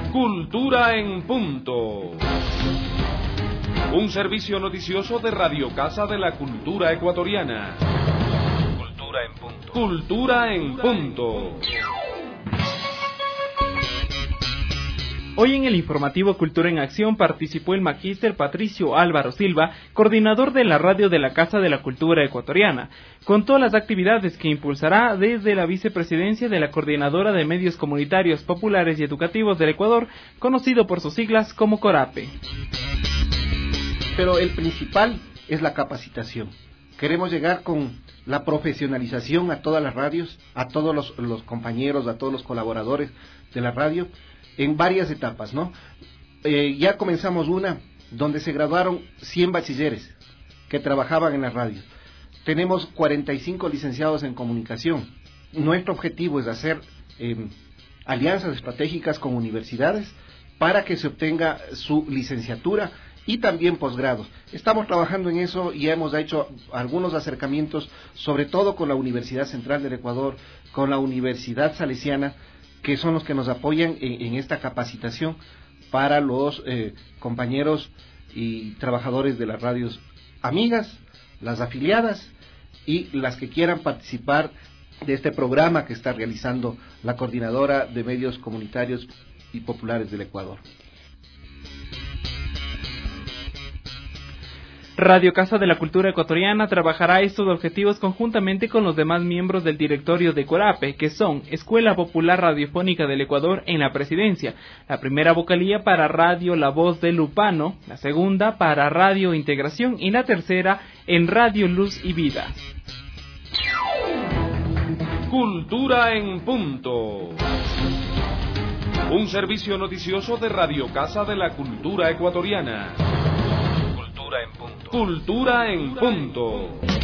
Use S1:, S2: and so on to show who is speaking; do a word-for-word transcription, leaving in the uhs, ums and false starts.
S1: Cultura en punto. Un servicio noticioso de Radio Casa de la Cultura Ecuatoriana. Cultura en punto. Cultura en punto.
S2: Hoy en el informativo Cultura en Acción participó el magíster Patricio Álvaro Silva, coordinador de la radio de la Casa de la Cultura Ecuatoriana. Contó las actividades que impulsará desde la vicepresidencia de la Coordinadora de Medios Comunitarios Populares y Educativos del Ecuador, conocido por sus siglas como CORAPE.
S3: Pero el principal es la capacitación. Queremos llegar con la profesionalización a todas las radios, a todos los, los compañeros, a todos los colaboradores de la radio, en varias etapas, ¿no? Eh, ya comenzamos una donde se graduaron cien bachilleres que trabajaban en las radios. Tenemos cuarenta y cinco licenciados en comunicación. Nuestro objetivo es hacer eh, alianzas estratégicas con universidades para que se obtenga su licenciatura y también posgrados. Estamos trabajando en eso y hemos hecho algunos acercamientos, sobre todo con la Universidad Central del Ecuador, con la Universidad Salesiana, que son los que nos apoyan en, en esta capacitación para los eh, compañeros y trabajadores de las radios amigas, las afiliadas y las que quieran participar de este programa que está realizando la Coordinadora de Medios Comunitarios y Populares del Ecuador.
S2: Radio Casa de la Cultura Ecuatoriana trabajará estos objetivos conjuntamente con los demás miembros del directorio de CORAPE, que son Escuela Popular Radiofónica del Ecuador en la presidencia, la primera vocalía para Radio La Voz de Lupano, la segunda para Radio Integración y la tercera en Radio Luz y Vida.
S1: Cultura en punto. Un servicio noticioso de Radio Casa de la Cultura Ecuatoriana. Cultura en punto. Cultura en punto.